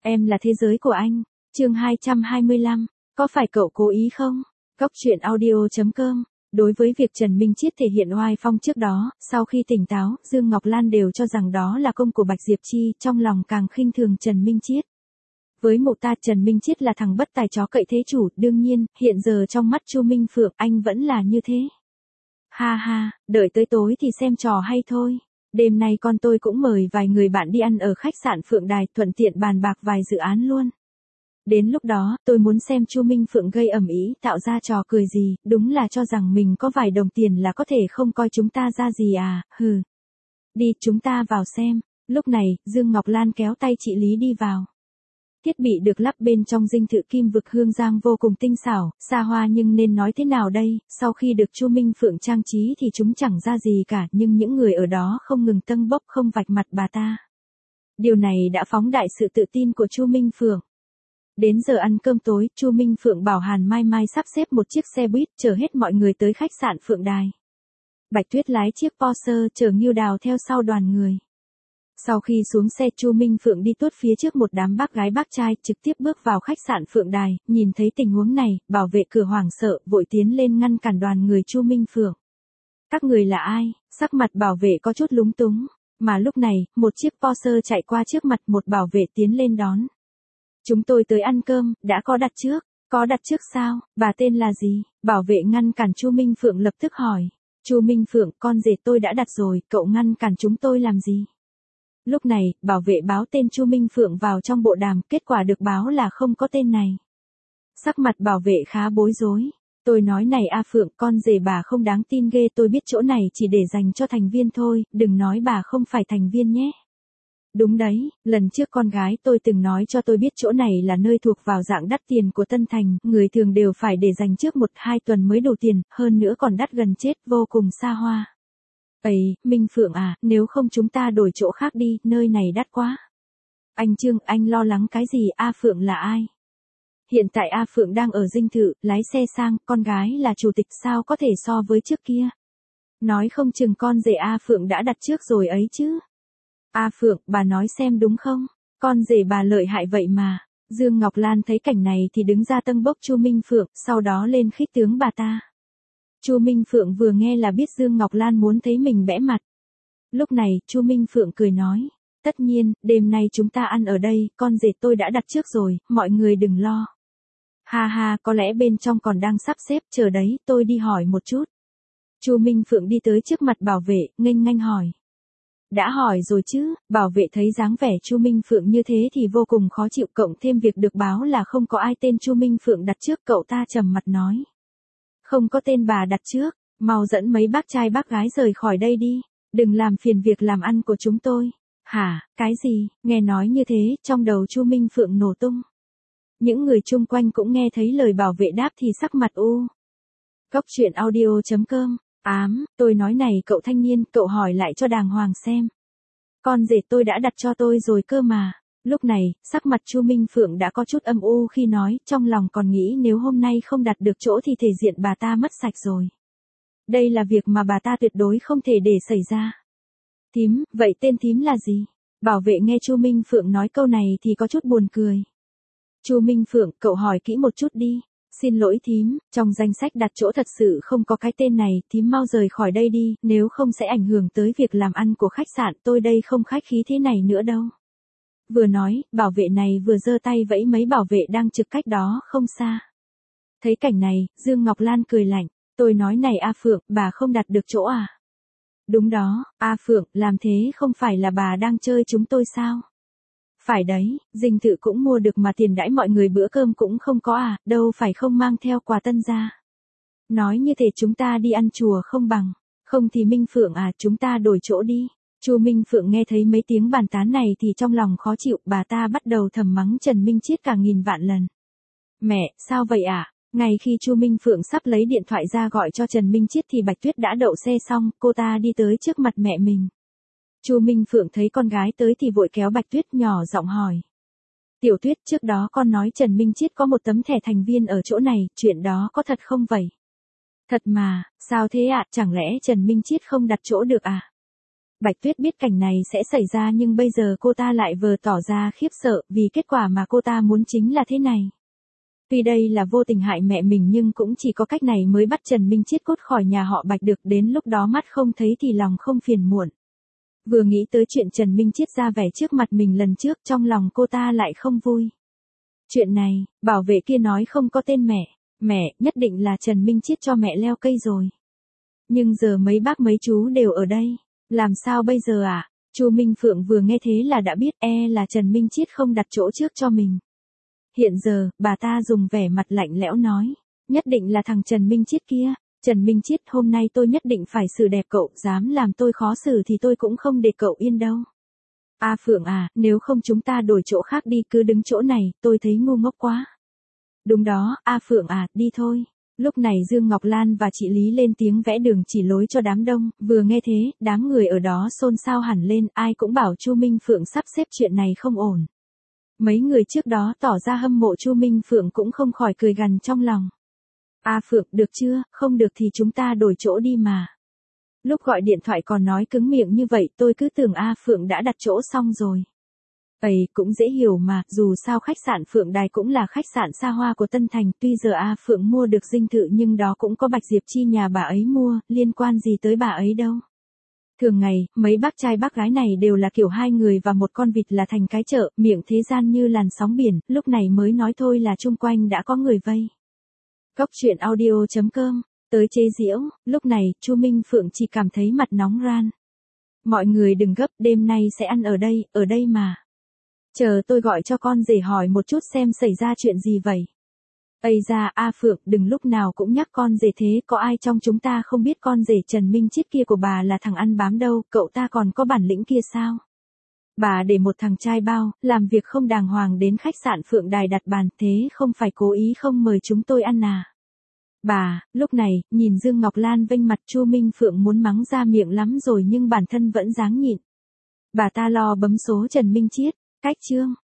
Em là thế giới của anh. Chương 225. Có phải cậu cố ý không? Góc truyện audio.com. Đối với việc Trần Minh Chiết thể hiện oai phong trước đó, sau khi tỉnh táo, Dương Ngọc Lan đều cho rằng đó là công của Bạch Diệp Chi, trong lòng càng khinh thường Trần Minh Chiết. Với mụ ta, Trần Minh Chiết là thằng bất tài chó cậy thế chủ, đương nhiên, hiện giờ trong mắt Chu Minh Phượng, anh vẫn là như thế. Ha ha, đợi tới tối thì xem trò hay thôi. Đêm nay con tôi cũng mời vài người bạn đi ăn ở khách sạn Phượng Đài, thuận tiện bàn bạc vài dự án luôn. Đến lúc đó, tôi muốn xem Chu Minh Phượng gây ầm ĩ, tạo ra trò cười gì, đúng là cho rằng mình có vài đồng tiền là có thể không coi chúng ta ra gì à, hừ. Đi, chúng ta vào xem. Lúc này, Dương Ngọc Lan kéo tay chị Lý đi vào. Thiết bị được lắp bên trong dinh thự kim vực Hương Giang vô cùng tinh xảo, xa hoa, nhưng nên nói thế nào đây, sau khi được Chu Minh Phượng trang trí thì chúng chẳng ra gì cả, nhưng những người ở đó không ngừng tâng bốc không vạch mặt bà ta. Điều này đã phóng đại sự tự tin của Chu Minh Phượng. Đến giờ ăn cơm tối, Chu Minh Phượng bảo Hàn Mai Mai sắp xếp một chiếc xe buýt chở hết mọi người tới khách sạn Phượng Đài. Bạch Tuyết lái chiếc Porsche chở Ngưu Đào theo sau đoàn người. Sau khi xuống xe, Chu Minh Phượng đi tuốt phía trước một đám bác gái bác trai, trực tiếp bước vào khách sạn Phượng Đài. Nhìn thấy tình huống này, bảo vệ cửa hoảng sợ, vội tiến lên ngăn cản đoàn người Chu Minh Phượng. Các người là ai? Sắc mặt bảo vệ có chút lúng túng. Mà lúc này, một chiếc Porsche chạy qua trước mặt, một bảo vệ tiến lên đón. Chúng tôi tới ăn cơm, đã có đặt trước. Có đặt trước sao? Bà tên là gì? Bảo vệ ngăn cản Chu Minh Phượng lập tức hỏi. Chu Minh Phượng, con rể tôi đã đặt rồi, cậu ngăn cản chúng tôi làm gì? Lúc này, bảo vệ báo tên Chu Minh Phượng vào trong bộ đàm, kết quả được báo là không có tên này. Sắc mặt bảo vệ khá bối rối. Tôi nói này A Phượng, con rể bà không đáng tin ghê, tôi biết chỗ này chỉ để dành cho thành viên thôi, đừng nói bà không phải thành viên nhé. Đúng đấy, lần trước con gái tôi từng nói cho tôi biết chỗ này là nơi thuộc vào dạng đắt tiền của Tân Thành, người thường đều phải để dành trước 1-2 tuần mới đủ tiền, hơn nữa còn đắt gần chết, vô cùng xa hoa. Ấy, Minh Phượng à, nếu không chúng ta đổi chỗ khác đi, nơi này đắt quá. Anh Trương, anh lo lắng cái gì? A Phượng là ai? Hiện tại A Phượng đang ở dinh thự, lái xe sang, con gái là chủ tịch, sao có thể so với trước kia. Nói không chừng con rể A Phượng đã đặt trước rồi ấy chứ. A Phượng, bà nói xem đúng không? Con rể bà lợi hại vậy mà. Dương Ngọc Lan thấy cảnh này thì đứng ra tâng bốc Chu Minh Phượng, sau đó lên khích tướng bà ta. Chu Minh Phượng vừa nghe là biết Dương Ngọc Lan muốn thấy mình bẽ mặt. Lúc này, Chu Minh Phượng cười nói, tất nhiên, đêm nay chúng ta ăn ở đây, con rể tôi đã đặt trước rồi, mọi người đừng lo. Ha ha, có lẽ bên trong còn đang sắp xếp, chờ đấy, tôi đi hỏi một chút. Chu Minh Phượng đi tới trước mặt bảo vệ, nghênh ngang hỏi. Đã hỏi rồi chứ, bảo vệ thấy dáng vẻ Chu Minh Phượng như thế thì vô cùng khó chịu, cộng thêm việc được báo là không có ai tên Chu Minh Phượng đặt trước, cậu ta trầm mặt nói. Không có tên bà đặt trước, mau dẫn mấy bác trai bác gái rời khỏi đây đi, đừng làm phiền việc làm ăn của chúng tôi. Hả, cái gì? Nghe nói như thế, trong đầu Chu Minh Phượng nổ tung. Những người chung quanh cũng nghe thấy lời bảo vệ đáp thì sắc mặt u. Góc truyện audio.com. Tôi nói này cậu thanh niên, cậu hỏi lại cho đàng hoàng xem. Con rể tôi đã đặt cho tôi rồi cơ mà. Lúc này, sắc mặt Chu Minh Phượng đã có chút âm u khi nói, trong lòng còn nghĩ nếu hôm nay không đặt được chỗ thì thể diện bà ta mất sạch rồi. Đây là việc mà bà ta tuyệt đối không thể để xảy ra. Thím, vậy tên thím là gì? Bảo vệ nghe Chu Minh Phượng nói câu này thì có chút buồn cười. Chu Minh Phượng, cậu hỏi kỹ một chút đi. Xin lỗi thím, trong danh sách đặt chỗ thật sự không có cái tên này, thím mau rời khỏi đây đi, nếu không sẽ ảnh hưởng tới việc làm ăn của khách sạn, tôi đây không khách khí thế này nữa đâu. Vừa nói, bảo vệ này vừa giơ tay vẫy mấy bảo vệ đang trực cách đó không xa. Thấy cảnh này, Dương Ngọc Lan cười lạnh, tôi nói này A Phượng, bà không đặt được chỗ à? Đúng đó, A Phượng, làm thế không phải là bà đang chơi chúng tôi sao? Phải đấy, dinh thự cũng mua được mà tiền đãi mọi người bữa cơm cũng không có à, đâu phải không mang theo quà tân ra. Nói như thể chúng ta đi ăn chùa không bằng, không thì Minh Phượng à, chúng ta đổi chỗ đi. Chu Minh Phượng nghe thấy mấy tiếng bàn tán này thì trong lòng khó chịu, bà ta bắt đầu thầm mắng Trần Minh Chiết cả nghìn vạn lần. Mẹ, sao vậy ạ? Ngay khi Chu Minh Phượng sắp lấy điện thoại ra gọi cho Trần Minh Chiết thì Bạch Tuyết đã đậu xe xong, cô ta đi tới trước mặt mẹ mình. Chu Minh Phượng thấy con gái tới thì vội kéo Bạch Tuyết nhỏ giọng hỏi. Tiểu Tuyết, trước đó con nói Trần Minh Chiết có một tấm thẻ thành viên ở chỗ này, chuyện đó có thật không vậy? Thật mà, sao thế ạ, chẳng lẽ Trần Minh Chiết không đặt chỗ được à? Bạch Tuyết biết cảnh này sẽ xảy ra nhưng bây giờ cô ta lại vừa tỏ ra khiếp sợ vì kết quả mà cô ta muốn chính là thế này. Tuy đây là vô tình hại mẹ mình nhưng cũng chỉ có cách này mới bắt Trần Minh Chiết cút khỏi nhà họ Bạch được, đến lúc đó mắt không thấy thì lòng không phiền muộn. Vừa nghĩ tới chuyện Trần Minh Chiết ra vẻ trước mặt mình lần trước, trong lòng cô ta lại không vui. Chuyện này, bảo vệ kia nói không có tên mẹ, nhất định là Trần Minh Chiết cho mẹ leo cây rồi. Nhưng giờ mấy bác mấy chú đều ở đây, làm sao bây giờ à? Chu Minh Phượng vừa nghe thế là đã biết là Trần Minh Chiết không đặt chỗ trước cho mình. Hiện giờ, bà ta dùng vẻ mặt lạnh lẽo nói, nhất định là thằng Trần Minh Chiết kia. Trần Minh Chiết, hôm nay tôi nhất định phải xử đẹp cậu, dám làm tôi khó xử thì tôi cũng không để cậu yên đâu. A Phượng à, nếu không chúng ta đổi chỗ khác đi, cứ đứng chỗ này, tôi thấy ngu ngốc quá. Đúng đó, A Phượng à, đi thôi. Lúc này Dương Ngọc Lan và chị Lý lên tiếng vẽ đường chỉ lối cho đám đông, vừa nghe thế, đám người ở đó xôn xao hẳn lên, ai cũng bảo Chu Minh Phượng sắp xếp chuyện này không ổn. Mấy người trước đó tỏ ra hâm mộ Chu Minh Phượng cũng không khỏi cười gằn trong lòng. A Phượng, được chưa, không được thì chúng ta đổi chỗ đi mà. Lúc gọi điện thoại còn nói cứng miệng như vậy, tôi cứ tưởng A Phượng đã đặt chỗ xong rồi. Cũng dễ hiểu mà, dù sao khách sạn Phượng Đài cũng là khách sạn xa hoa của Tân Thành, tuy giờ A Phượng mua được dinh thự nhưng đó cũng có Bạch Diệp Chi nhà bà ấy mua, liên quan gì tới bà ấy đâu. Thường ngày, mấy bác trai bác gái này đều là kiểu hai người và một con vịt là thành cái chợ, miệng thế gian như làn sóng biển, lúc này mới nói thôi là chung quanh đã có người vây. Góc truyện audio.com, tới chế giễu, lúc này, Chu Minh Phượng chỉ cảm thấy mặt nóng ran. Mọi người đừng gấp, đêm nay sẽ ăn ở đây mà. Chờ tôi gọi cho con rể hỏi một chút xem xảy ra chuyện gì vậy. Ây da, A Phượng, đừng lúc nào cũng nhắc con rể thế, có ai trong chúng ta không biết con rể Trần Minh Chiết kia của bà là thằng ăn bám đâu, cậu ta còn có bản lĩnh kia sao? Bà để một thằng trai bao, làm việc không đàng hoàng đến khách sạn Phượng Đài đặt bàn, thế không phải cố ý không mời chúng tôi ăn à? Bà, lúc này, nhìn Dương Ngọc Lan vênh mặt, Chu Minh Phượng muốn mắng ra miệng lắm rồi nhưng bản thân vẫn dáng nhịn. Bà ta lo bấm số Trần Minh Chiết, cách chương.